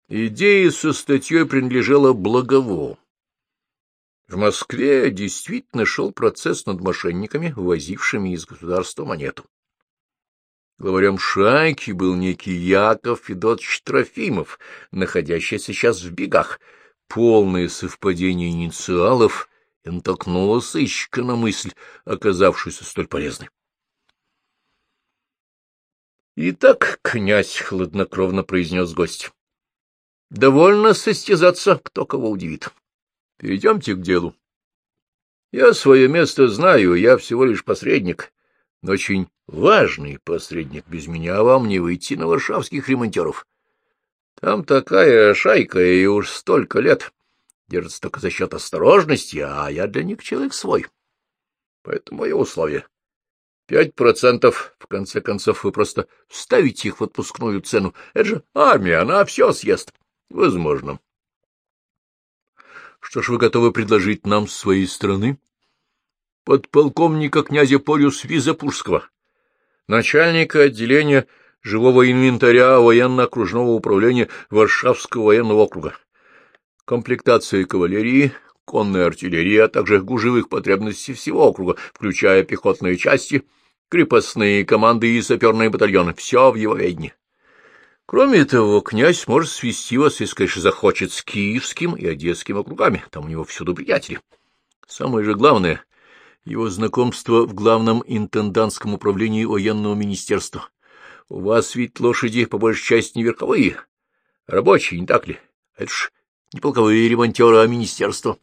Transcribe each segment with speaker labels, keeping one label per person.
Speaker 1: Идея со статьей принадлежала Благову. В Москве действительно шел процесс над мошенниками, ввозившими из государства монету. Главарем шайки был некий Яков Федотович Трофимов, находящийся сейчас в бегах. Полное совпадение инициалов и натолкнуло сыщика на мысль, оказавшуюся столь полезной. — Итак, князь, — хладнокровно произнес гость, — довольно состязаться, кто кого удивит. Перейдемте к делу. Я свое место знаю, я всего лишь посредник, но очень важный посредник. Без меня вам не выйти на варшавских ремонтеров. Там такая шайка, и уж столько лет держится только за счет осторожности, а я для них человек свой. Поэтому мое условие. 5%, в конце концов, вы просто вставите их в отпускную цену. Это же армия, она все съест. Возможно. Что ж вы готовы предложить нам с своей стороны? Подполковника князя Полюс Визапурского, начальника отделения живого инвентаря военно-окружного управления Варшавского военного округа, комплектация кавалерии, конной артиллерии, а также гужевых потребностей всего округа, включая пехотные части, крепостные команды и саперные батальоны. Все в его ведении. Кроме того, князь может свести вас, если, конечно, захочет, с Киевским и Одесским округами. Там у него всюду приятели. Самое же главное — его знакомство в главном интендантском управлении военного министерства. У вас ведь лошади, по большей части, не верховые, а рабочие, не так ли? Это ж не полковые ремонтеры, а министерство.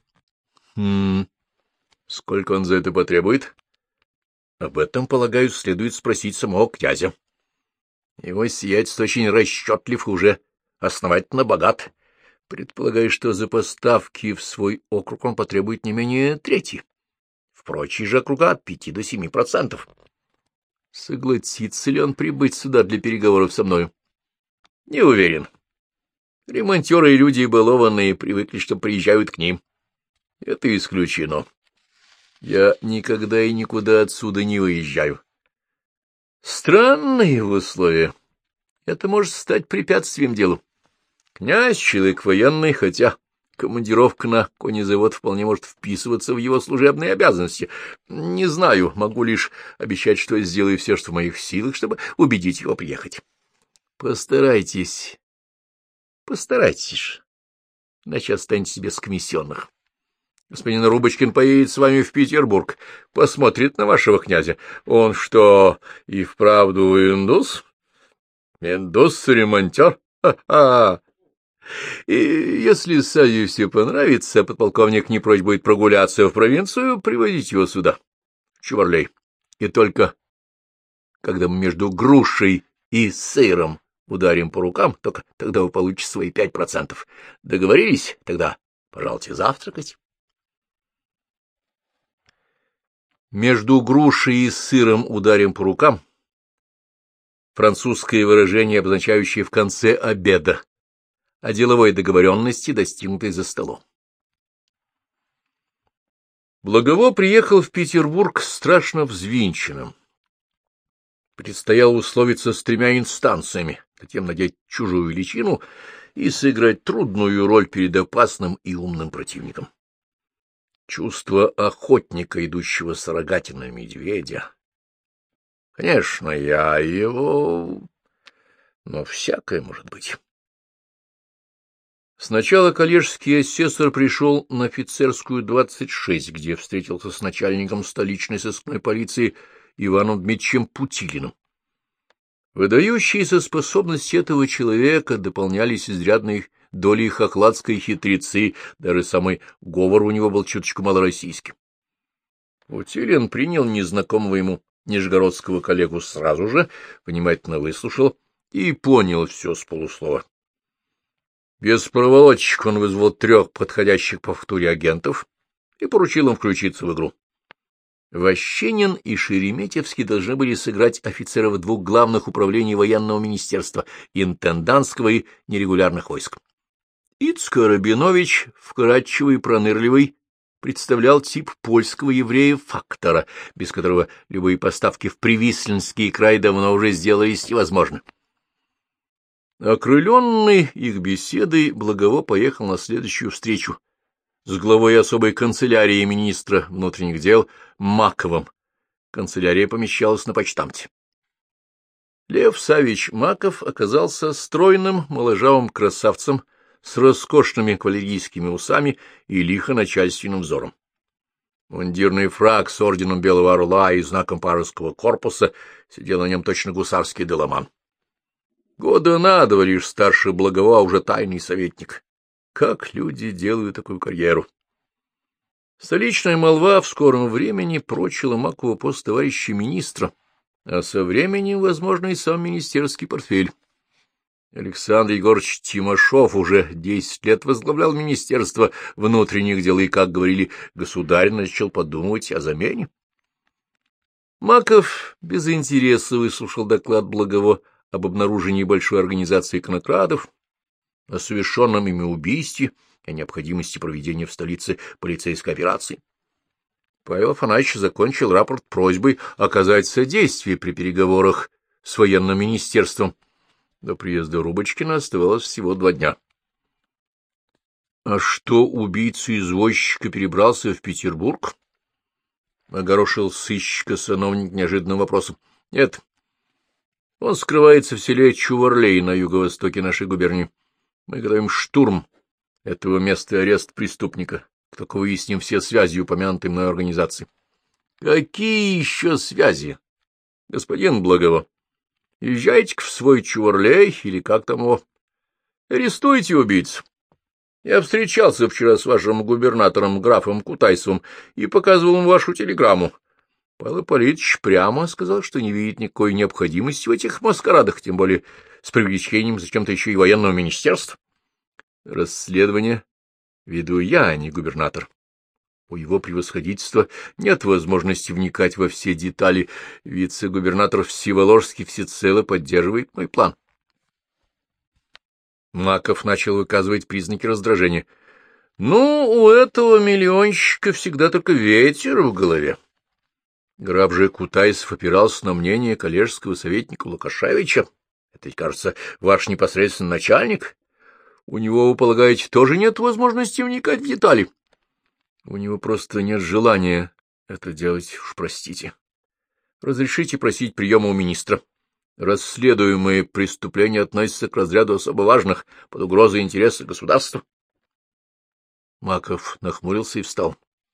Speaker 1: Сколько он за это потребует? Об этом, полагаю, следует спросить самого князя. Его сиятельство очень расчетлив и уже основательно богат. Предполагаю, что за поставки в свой округ он потребует не менее трети. В прочие же округа от 5 до 7%. Согласится ли он прибыть сюда для переговоров со мною? Не уверен. Ремонтеры и люди балованные привыкли, что приезжают к ним. Это исключено. Я никогда и никуда отсюда не выезжаю. Странные условия. Это может стать препятствием делу. Князь — человек военный, хотя командировка на конезавод вполне может вписываться в его служебные обязанности. Не знаю, могу лишь обещать, что сделаю все, что в моих силах, чтобы убедить его приехать. Постарайтесь, иначе останетесь без комиссионных. Господин Рубочкин поедет с вами в Петербург, посмотрит на вашего князя. Он что, и вправду индус? Индус-ремонтер? Ха-ха! И если Саде все понравится, подполковник не прочь будет прогуляться в провинцию, приводить его сюда, в Чуварлей. И только когда мы между грушей и сыром ударим по рукам, только тогда вы получите свои 5%. Договорились? Тогда, пожалуйте, завтракать. Между грушей и сыром ударим по рукам — французское выражение, обозначающее в конце обеда, о деловой договоренности, достигнутой за столом. Благово приехал в Петербург страшно взвинченным. Предстояло условиться с 3 инстанциями, затем надеть чужую личину и сыграть трудную роль перед опасным и умным противником. Чувство охотника, идущего с рогатиной на медведя. Конечно, я его... но всякое может быть. Сначала коллежский асессор пришел на Офицерскую, 26, где встретился с начальником столичной сыскной полиции Иваном Дмитриевичем Путилиным. Выдающиеся способности этого человека дополнялись изрядной долей хохладской хитрецы, даже самый говор у него был чуточку малороссийским. Путилин принял незнакомого ему нижегородского коллегу сразу же, внимательно выслушал и понял все с полуслова. Без проволочек он вызвал 3 подходящих по фактуре агентов и поручил им включиться в игру. Ващенин и Шереметьевский должны были сыграть офицеров 2 главных управлений военного министерства, интендантского и нерегулярных войск. Ицко Рабинович, вкрадчивый и пронырливый, представлял тип польского еврея-фактора, без которого любые поставки в Привислинский край давно уже сделались невозможны. Окрыленный их беседой, Благово поехал на следующую встречу с главой особой канцелярии министра внутренних дел Маковым. Канцелярия помещалась на почтамте. Лев Савич Маков оказался стройным, моложавым красавцем с роскошными кавалерийскими усами и лихо начальственным взором. Мундирный фрак с орденом Белого Орла и знаком Пажеского корпуса сидел на нем точно гусарский доломан. Года на два лишь старше Благово, а уже тайный советник. Как люди делают такую карьеру? Столичная молва в скором времени прочила Макову пост товарища министра, а со временем, возможно, и сам министерский портфель. Александр Егорович Тимошов уже 10 лет возглавлял Министерство внутренних дел и, как говорили, государь начал подумывать о замене. Маков без интереса выслушал доклад Благово об обнаружении большой организации конокрадов, о совершенном ими убийстве и о необходимости проведения в столице полицейской операции. Павел Афанасьевич закончил рапорт просьбой оказать содействие при переговорах с военным министерством. До приезда Рубочкина оставалось всего 2 дня. — А что, убийца-извозчика перебрался в Петербург? — огорошил сыщика сановник неожиданным вопросом. — Нет. Он скрывается в селе Чуварлей на юго-востоке нашей губернии. Мы готовим штурм этого места и арест преступника. Только выясним все связи упомянутой мной организации. — Какие еще связи? Господин Благово, езжайте-ка в свой Чуварлей, или как там его. Арестуйте убийцу. Я встречался вчера с вашим губернатором графом Кутайсовым и показывал ему вашу телеграмму. Павел Ипполитович прямо сказал, что не видит никакой необходимости в этих маскарадах, тем более с привлечением зачем-то еще и военного министерства. Расследование веду я, а не губернатор. У его превосходительства нет возможности вникать во все детали. Вице-губернатор Всеволожский всецело поддерживает мой план. Маков начал выказывать признаки раздражения. — Ну, у этого миллионщика всегда только ветер в голове. Граф же Кутайсов опирался на мнение коллежского советника Лукашевича. Это, ведь, кажется, ваш непосредственный начальник. У него, вы полагаете, тоже нет возможности вникать в детали? У него просто нет желания это делать, уж простите. Разрешите просить приема у министра. Расследуемые преступления относятся к разряду особо важных, под угрозой интереса государства. Маков нахмурился и встал.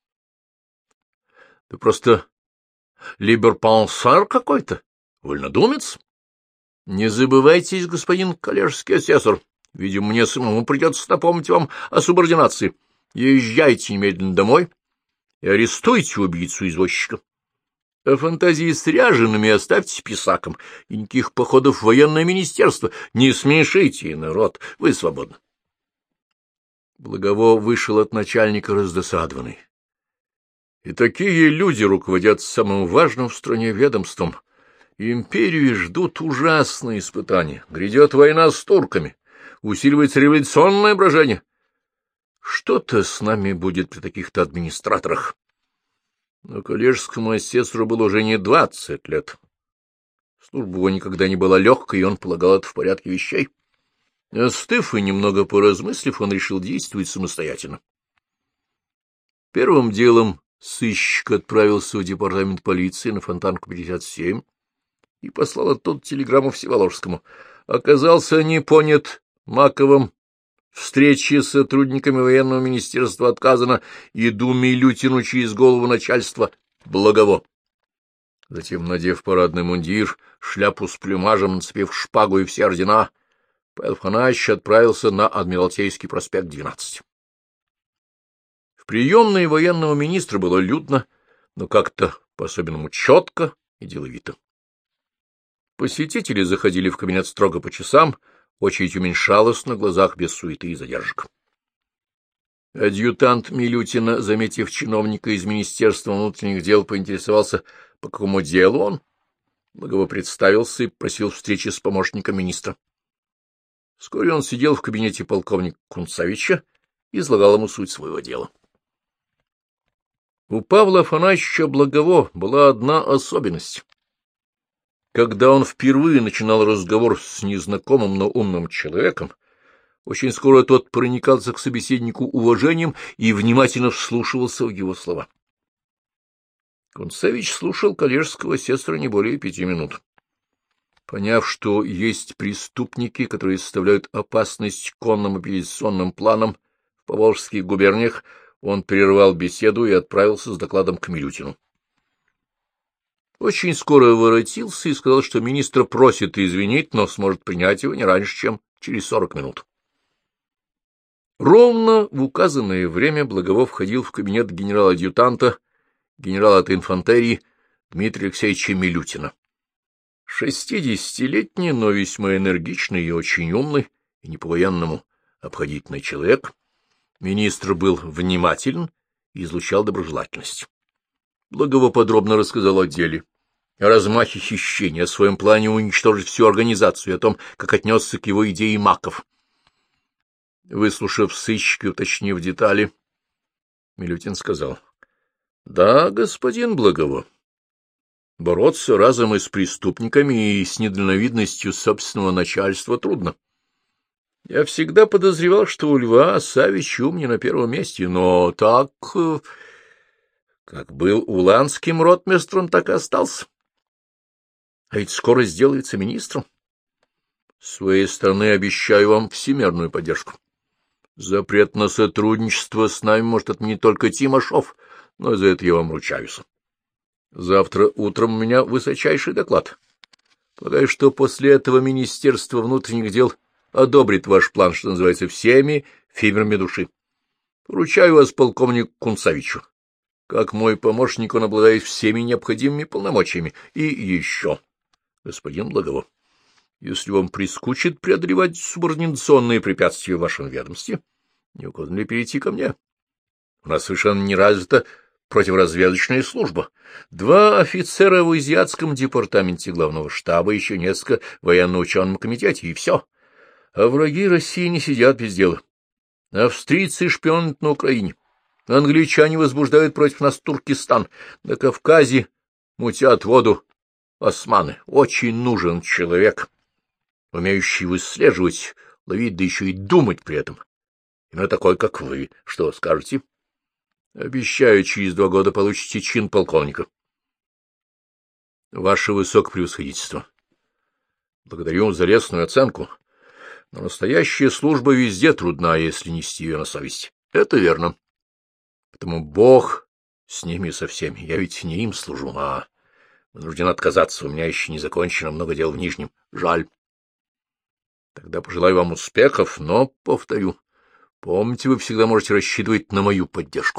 Speaker 1: — Ты просто либерпансер какой-то, вольнодумец? Не забывайтесь, господин коллежский асессор. Видимо, мне самому придется напомнить вам о субординации. Езжайте немедленно домой и арестуйте убийцу-извозчика. А фантазии с ряжеными оставьте писаком, и никаких походов в военное министерство. Не смешите, народ, вы свободны. Благово вышел от начальника раздосадованный. И такие люди руководят самым важным в стране ведомством. Империю ждут ужасные испытания. Грядет война с турками. Усиливается революционное брожение. Что-то с нами будет при таких-то администраторах. Но коллежскому асессору было уже не 20 лет. Служба его никогда не была легкой, и он полагал это в порядке вещей. Остыв и немного поразмыслив, он решил действовать самостоятельно. Первым делом сыщик отправился в департамент полиции на Фонтанку 57 и послал оттуда телеграмму Всеволожскому. Оказался непонят Маковым, встречи с сотрудниками военного министерства отказано, иду Милютину через голову начальства Благово. Затем, надев парадный мундир, шляпу с плюмажем, нацепив шпагу и все ордена, Павел Афанасьевич отправился на Адмиралтейский проспект 12. В приемной военного министра было людно, но как-то по-особенному четко и деловито. Посетители заходили в кабинет строго по часам, очередь уменьшалась на глазах без суеты и задержек. Адъютант Милютина, заметив чиновника из Министерства внутренних дел, поинтересовался, по какому делу он. Благово представился и просил встречи с помощником министра. Вскоре он сидел в кабинете полковника Кунцевича и излагал ему суть своего дела. У Павла Афанасьевича Благово была одна особенность. Когда он впервые начинал разговор с незнакомым, но умным человеком, очень скоро тот проникался к собеседнику уважением и внимательно вслушивался в его слова. Кунцевич слушал коллежского сестра не более 5 минут. Поняв, что есть преступники, которые составляют опасность конным оппозиционным планам в Поволжских губерниях, он прервал беседу и отправился с докладом к Милютину. Очень скоро воротился и сказал, что министр просит извинить, но сможет принять его не раньше, чем через 40 минут. Ровно в указанное время Благово входил в кабинет генерала-адъютанта, генерала от инфантерии Дмитрия Алексеевича Милютина. 60-летний, но весьма энергичный и очень умный, и не по-военному обходительный человек, министр был внимателен и излучал доброжелательность. Благово подробно рассказал о деле, о размахе хищения, о своем плане уничтожить всю организацию, о том, как отнесся к его идее Маков. Выслушав сыщика и уточнив детали, Милютин сказал: — Да, господин Благово, бороться разом и с преступниками, и с недальновидностью собственного начальства трудно. Я всегда подозревал, что у Льва Саввич ум не на первом месте, но так, как был уланским ротмистром, так и остался. А ведь скоро сделается министром. С своей стороны обещаю вам всемирную поддержку. Запрет на сотрудничество с нами может отменить только Тимошов, но за это я вам ручаюсь. Завтра утром у меня высочайший доклад. Полагаю, что после этого Министерство внутренних дел одобрит ваш план, что называется, всеми фибрами души. Поручаю вас полковнику Кунцевичу. Как мой помощник, он обладает всеми необходимыми полномочиями. И еще, господин Благово, если вам прискучит преодолевать субординационные препятствия в вашем ведомстве, не угодно ли перейти ко мне? У нас совершенно не развита противоразведочная служба. 2 офицера в Азиатском департаменте главного штаба, еще несколько в военно-ученом комитете, и все. А враги России не сидят без дела. Австрийцы шпионят на Украине. Англичане возбуждают против нас Туркестан. На Кавказе мутят воду османы. Очень нужен человек, умеющий выслеживать, ловить, да еще и думать при этом. Именно такой, как вы. Что скажете? Обещаю, через 2 года получите чин полковника. Ваше высокопревосходительство. Благодарю за лестную оценку. Но настоящая служба везде трудна, если нести ее на совести. Это верно. Поэтому Бог с ними со всеми. Я ведь не им служу, а вынужден отказаться. У меня еще не закончено много дел в Нижнем. Жаль. Тогда пожелаю вам успехов, но, повторю, помните, вы всегда можете рассчитывать на мою поддержку.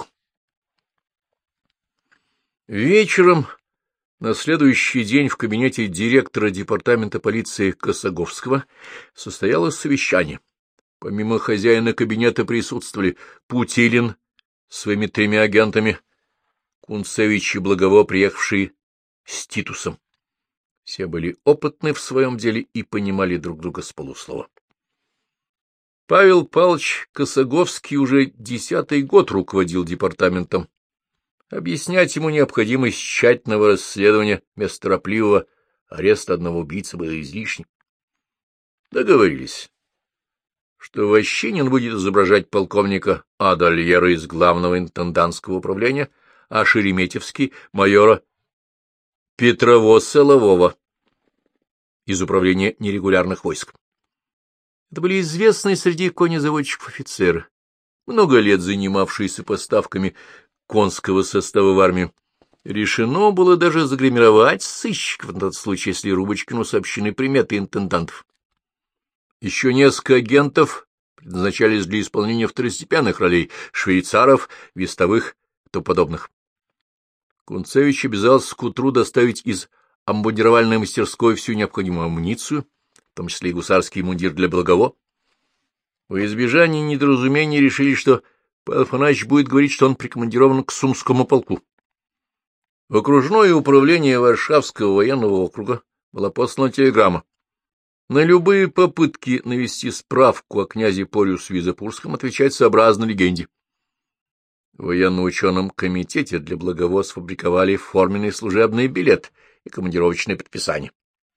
Speaker 1: Вечером на следующий день в кабинете директора департамента полиции Косоговского состоялось совещание. Помимо хозяина кабинета присутствовали Путилин с своими 3 агентами, Кунцевич и Благово, приехавшие с Титусом. Все были опытны в своем деле и понимали друг друга с полуслова. Павел Павлович Косоговский уже 10-й год руководил департаментом. Объяснять ему необходимость тщательного расследования вместо торопливого ареста одного убийцы было излишне. Договорились, что Ващинин будет изображать полковника Адальера из главного интендантского управления, а Шереметьевский — майора Петрово-Солового из управления нерегулярных войск. Это были известные среди конезаводчиков офицеры, много лет занимавшиеся поставками конского состава в армию. Решено было даже загримировать сыщиков на тот случай, если Рубочкину сообщены приметы интендантов. Еще несколько агентов предназначались для исполнения второстепенных ролей — швейцаров, вестовых и тому подобных. Кунцевич обязался к утру доставить из обмундировальной мастерской всю необходимую амуницию, в том числе и гусарский мундир для Благово. Во избежание недоразумений решили, что Павел Афанасьевич будет говорить, что он прикомандирован к Сумскому полку. В окружное управление Варшавского военного округа была послана телеграмма. На любые попытки навести справку о князе Порюс-Визапурском отвечать сообразно легенде. В военно-ученом комитете для Благово сфабриковали форменный служебный билет и командировочное предписание.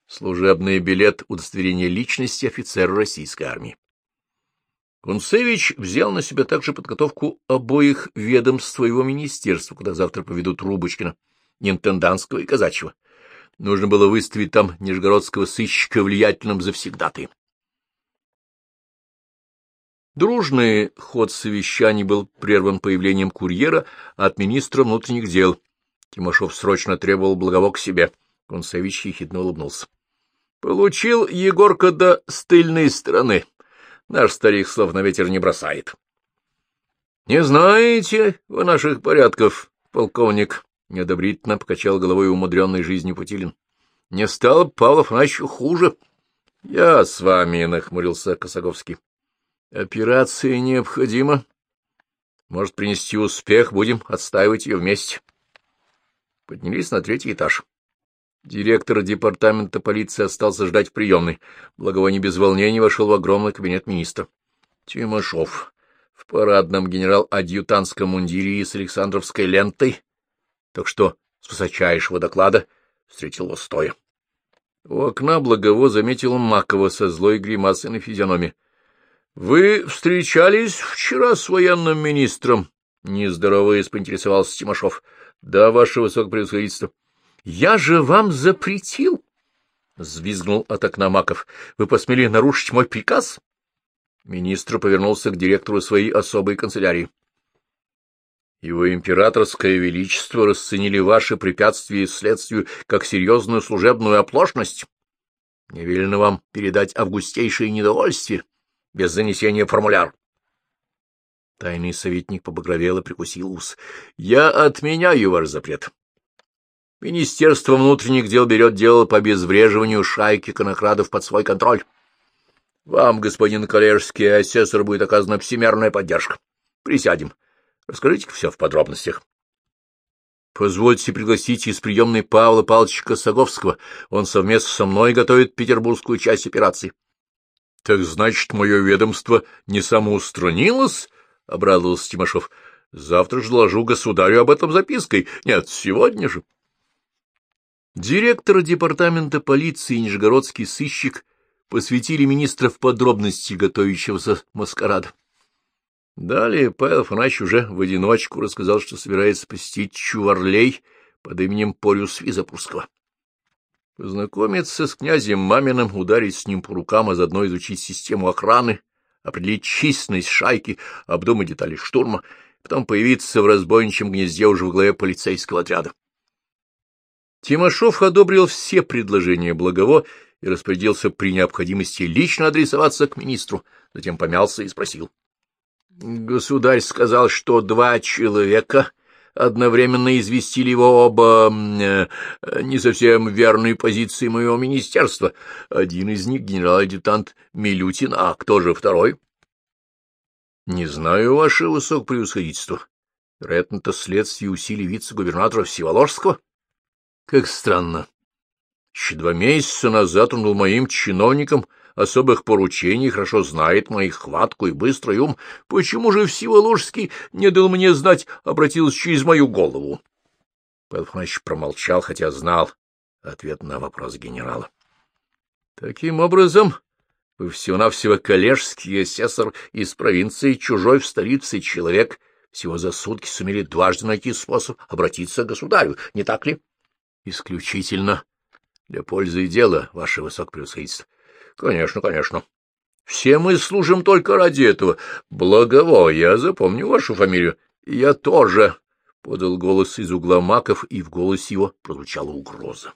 Speaker 1: служебный билет удостоверения личности офицера российской армии. Кунцевич взял на себя также подготовку обоих ведомств своего министерства, куда завтра поведут Рубочкина, интендантского и казачьего. Нужно было выставить там нижегородского сыщика влиятельным завсегдатаем. Дружный ход совещаний был прерван появлением курьера от министра внутренних дел. Тимошов срочно требовал Благово к себе. Кунцевич ехидно улыбнулся. — Получил Егорка с тыльной стороны. Наш старик слов на ветер не бросает. — Не знаете вы наших порядков, полковник? — неодобрительно покачал головой умудренной жизнью Путилин. — Не стало Павла Афанасьевичу хуже. — Я с вами, — нахмурился Косаковский. — Операция необходима. Может принести успех, будем отстаивать ее вместе. Поднялись на 3-й этаж. Директор департамента полиции остался ждать в приемной. Благово не без волнения вошел в огромный кабинет министра. Тимошов в парадном генерал-адъютантском мундире и с Александровской лентой, так что с высочайшего доклада, встретил его стоя. У окна Благово заметил Макова со злой гримасой на физиономии. — Вы встречались вчера с военным министром? — нездороваясь поинтересовался Тимошов. — Да, ваше высокопревосходительство. — Я же вам запретил! — взвизгнул от окна Маков. — Вы посмели нарушить мой приказ? Министр повернулся к директору своей особой канцелярии. — Его императорское величество расценили ваши препятствия следствию как серьезную служебную оплошность. Мне велено вам передать августейшее недовольствие без занесения формуляр. Тайный советник побагровел и прикусил ус. — Я отменяю ваш запрет. Министерство внутренних дел берет дело по обезвреживанию шайки конокрадов под свой контроль. Вам, господин коллежский асессор, будет оказана всемерная поддержка. Присядем. Расскажите все в подробностях. Позвольте пригласить из приемной Павла Павловича Косаковского. Он совместно со мной готовит петербургскую часть операции. — Так значит, мое ведомство не самоустранилось? — обрадовался Тимошов. — Завтра же доложу государю об этом запиской. Нет, сегодня же. Директор департамента полиции и нижегородский сыщик посвятили министра в подробности готовящегося маскарада. Далее Павел Афанасьевич уже в одиночку рассказал, что собирается посетить Чуварлей под именем Полюс Визапурского. Познакомиться с князем Маминым, ударить с ним по рукам, а заодно изучить систему охраны, определить численность шайки, обдумать детали штурма, потом появиться в разбойничьем гнезде уже в главе полицейского отряда. Тимошов одобрил все предложения Благово и распорядился при необходимости лично адресоваться к министру, затем помялся и спросил. — Государь сказал, что 2 человека одновременно известили его об не совсем верной позиции моего министерства. Один из них — генерал-адъютант Милютин, а кто же второй? — Не знаю, ваше высокопревосходительство. Вероятно, это следствие усилий вице-губернатора Всеволожского. Как странно. Еще 2 месяца назад он был моим чиновником особых поручений, хорошо знает моих хватку и быстрый ум. Почему же Всеволожский не дал мне знать, обратился через мою голову? Павел Афанасьевич промолчал, хотя знал ответ на вопрос генерала. Таким образом, вы всего-навсего коллежский асессор из провинции, чужой в столице человек, всего за сутки сумели дважды найти способ обратиться к государю, не так ли? Исключительно для пользы дела, ваше высокопревосходительство. Конечно, конечно. Все мы служим только ради этого. Благово, я запомню вашу фамилию. Я тоже, — подал голос из угла Маков, и в голосе его прозвучала угроза.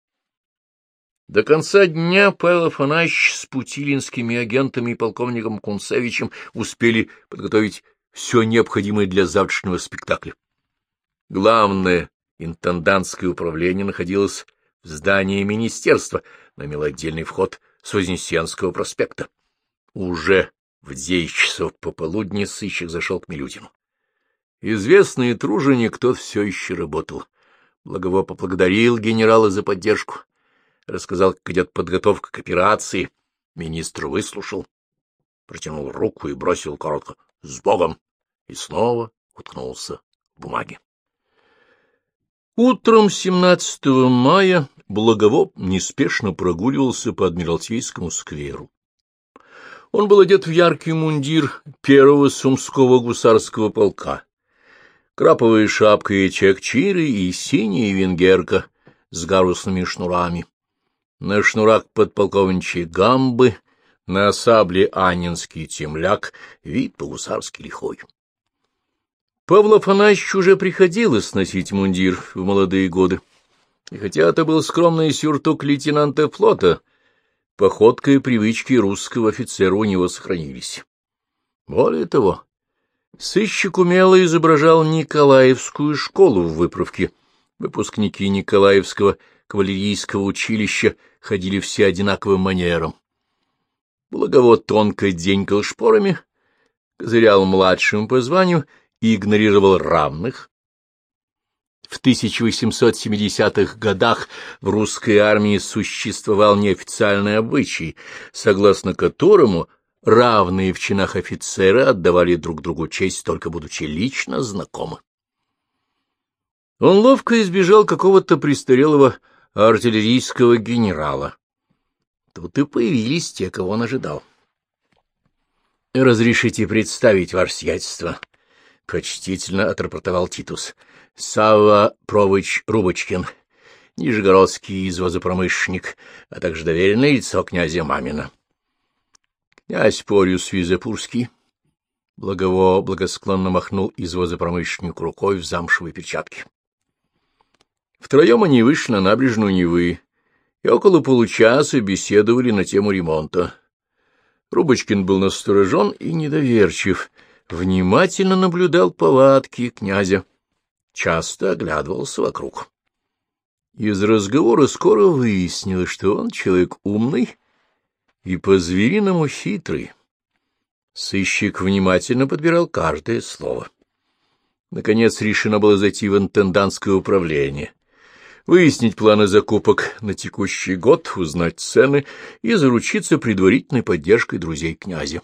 Speaker 1: До конца дня Павел Афанасьевич с путилинскими агентами и полковником Кунцевичем успели подготовить все необходимое для завтрашнего спектакля. Главное интендантское управление находилось в здании министерства, но имело отдельный вход с Вознесенского проспекта. Уже в 9 часов пополудни сыщик зашел к Милютину. Известный труженик тот все еще работал. Благово поблагодарил генерала за поддержку, рассказал, как идет подготовка к операции. Министр выслушал, протянул руку и бросил коротко «С Богом!» и снова уткнулся в бумаге. Утром 17 мая Благово неспешно прогуливался по Адмиралтейскому скверу. Он был одет в яркий мундир первого Сумского гусарского полка. Краповая шапка и чекчиры и синяя венгерка с гарусными шнурами. На шнурах подполковничьи гамбы, на сабле аннинский темляк, вид по-гусарски лихой. Павлу Афанасьевичу уже приходилось носить мундир в молодые годы, и хотя это был скромный сюртук лейтенанта флота, походка и привычки русского офицера у него сохранились. Более того, сыщик умело изображал Николаевскую школу в выправке. Выпускники Николаевского кавалерийского училища ходили все одинаковым манером. Благово тонко денькал шпорами, козырял младшим по званию и игнорировал равных. В 1870-х годах в русской армии существовал неофициальный обычай, согласно которому равные в чинах офицеры отдавали друг другу честь, только будучи лично знакомы. Он ловко избежал какого-то престарелого артиллерийского генерала. Тут и появились те, кого он ожидал. — Разрешите представить, ваше сиятельство, — почтительно отрапортовал Титус. — Савва Провыч Рубочкин, нижегородский извозопромышленник, а также доверенное лицо князя Мамина. Князь Порюс Визапурский Благово благосклонно махнул извозопромышленнику рукой в замшевой перчатке. Втроем они вышли на набережную Невы и около получаса беседовали на тему ремонта. Рубочкин был насторожен и недоверчив, внимательно наблюдал повадки князя, часто оглядывался вокруг. Из разговора скоро выяснилось, что он человек умный и по-звериному хитрый. Сыщик внимательно подбирал каждое слово. Наконец решено было зайти в интендантское управление, выяснить планы закупок на текущий год, узнать цены и заручиться предварительной поддержкой друзей князя.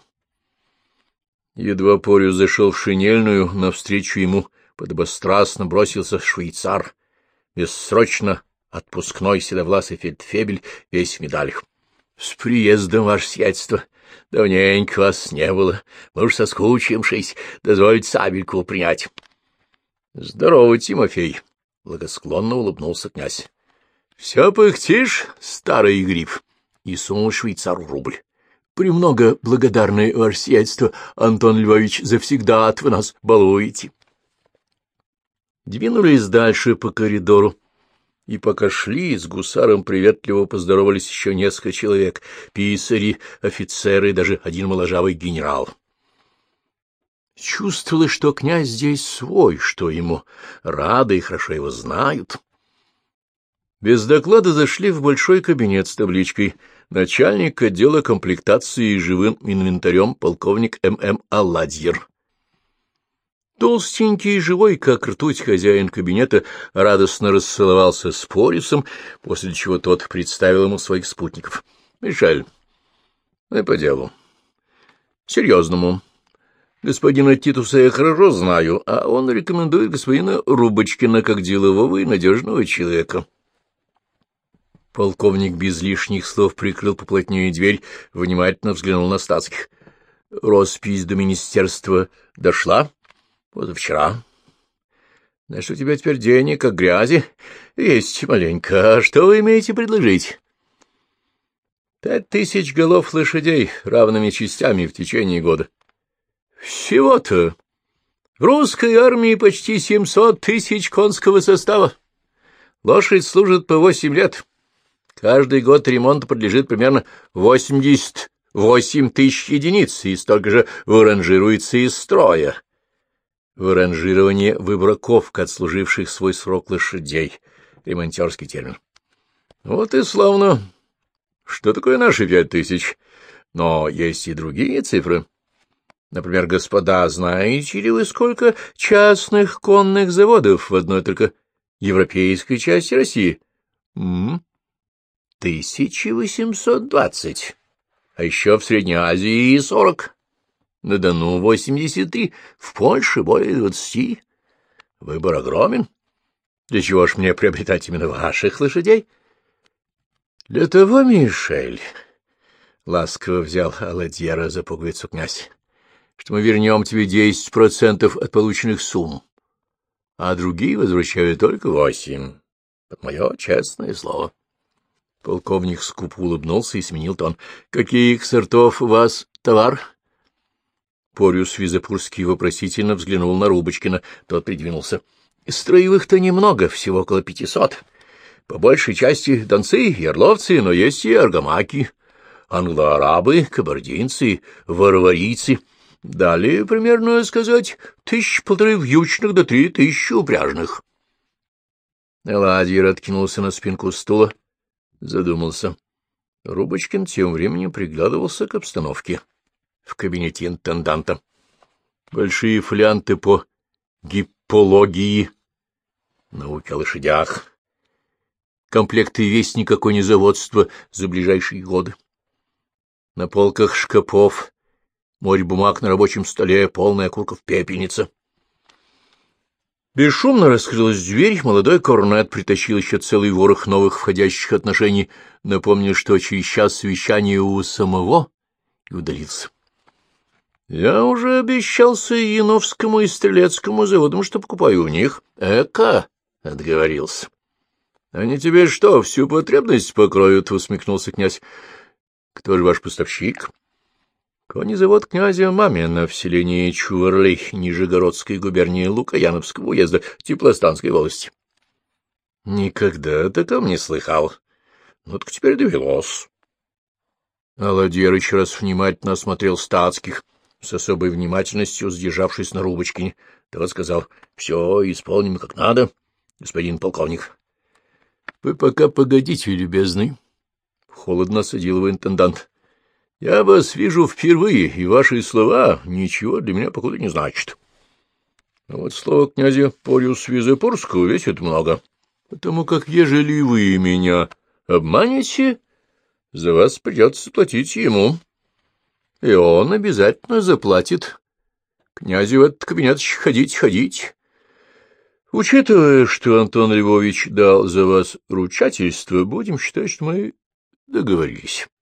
Speaker 1: Едва Порюс зашел в шинельную, навстречу ему подобострастно бросился швейцар, бессрочно отпускной седовласый фельдфебель, весь в медалях. — С приездом, ваше сиятельство! Давненько вас не было, мы уж соскучившись, дозвольте сабельку принять. — Здорово, Тимофей! — благосклонно улыбнулся князь. — Все пыхтишь, старый гриб? И сунул швейцару рубль. — Премного благодарны, ваше сиятельство, Антон Львович, завсегда вы нас балуете. Двинулись дальше по коридору, и пока шли, с гусаром приветливо поздоровались еще несколько человек, писари, офицеры и даже один моложавый генерал. Чувствовалось, что князь здесь свой, что ему рады и хорошо его знают. Без доклада зашли в большой кабинет с табличкой «Начальник отдела комплектации живым инвентарем полковник М.М. Аладьер». Толстенький и живой, как ртуть, хозяин кабинета радостно расцеловался с Порюсом, после чего тот представил ему своих спутников. — Мишель, и по делу. Серьезному. Господина Титуса я хорошо знаю, а он рекомендует господина Рубочкина как делового и надежного человека. Полковник без лишних слов прикрыл поплотнее дверь, внимательно взглянул на статских. — Роспись до министерства дошла? — Позавчера. — Значит, у тебя теперь денег, как грязи? — Есть маленько. А что вы имеете предложить? — 5000 голов лошадей равными частями в течение года. — Всего-то. В русской армии почти 700 000 конского состава. Лошадь служит по 8 лет. Каждый год ремонту подлежит примерно 88 000 единиц, и столько же выранжируется из строя. Выранжирование — выбраковка отслуживших свой срок лошадей. Ремонтерский термин. Вот и славно. Что такое наши 5000? Но есть и другие цифры. Например, господа, знаете ли вы, сколько частных конных заводов в одной только европейской части России? 1820. А еще в Средней Азии 40. На Дону 83, в Польше более 20. Выбор огромен. Для чего ж мне приобретать именно ваших лошадей? — Для того, Мишель, — ласково взял Аладьера за пуговицу князь, — что мы вернем тебе 10% от полученных сумм, а другие возвращают только 8%. Под мое честное слово. Полковник скупо улыбнулся и сменил тон. — Каких сортов у вас товар? Пориус Визапурский вопросительно взглянул на Рубочкина. Тот придвинулся. — Строевых-то немного, всего около 500. По большей части донцы и орловцы, но есть и аргамаки, англо-арабы, кабардинцы, варварийцы. Далее, примерно сказать, 1,5 вьючных до 3000 упряжных. Аладьер откинулся на спинку стула, задумался. Рубочкин тем временем приглядывался к обстановке в кабинете интенданта. Большие фолианты по гиппологии, науке о лошадях, комплекты вестника конезаводства за ближайшие годы. На полках шкапов, море бумаг на рабочем столе, полная окурков пепельница. Бесшумно раскрылась дверь, молодой корнет притащил еще целый ворох новых входящих отношений, напомнил, что через час совещание у самого, и удалился. — Я уже обещался Яновскому и Стрелецкому заводам, что покупаю у них. — Эка! — отговорился. — Они тебе что, всю потребность покроют? — усмехнулся князь. — Кто же ваш поставщик? — Конезавод князя Мамина в селении Чуварлей Нижегородской губернии Лукояновского уезда Теплостанской волости. — Никогда о таком не слыхал. Ну, так теперь довелось. Аладьер еще раз внимательно осмотрел статских, с особой внимательностью сдержавшись на Рубочкине. Тот сказал: — Все исполним как надо, господин полковник. — Вы пока погодите, любезный. Холодно осадил его интендант. — Я вас вижу впервые, и ваши слова ничего для меня, покуда, не значат. А вот слово князя Пориуса Визапурского весит много, потому как, ежели вы меня обманете, за вас придется платить ему. И он обязательно заплатит. Князю в этот кабинет ходить. Учитывая, что Антон Львович дал за вас ручательство, будем считать, что мы договорились.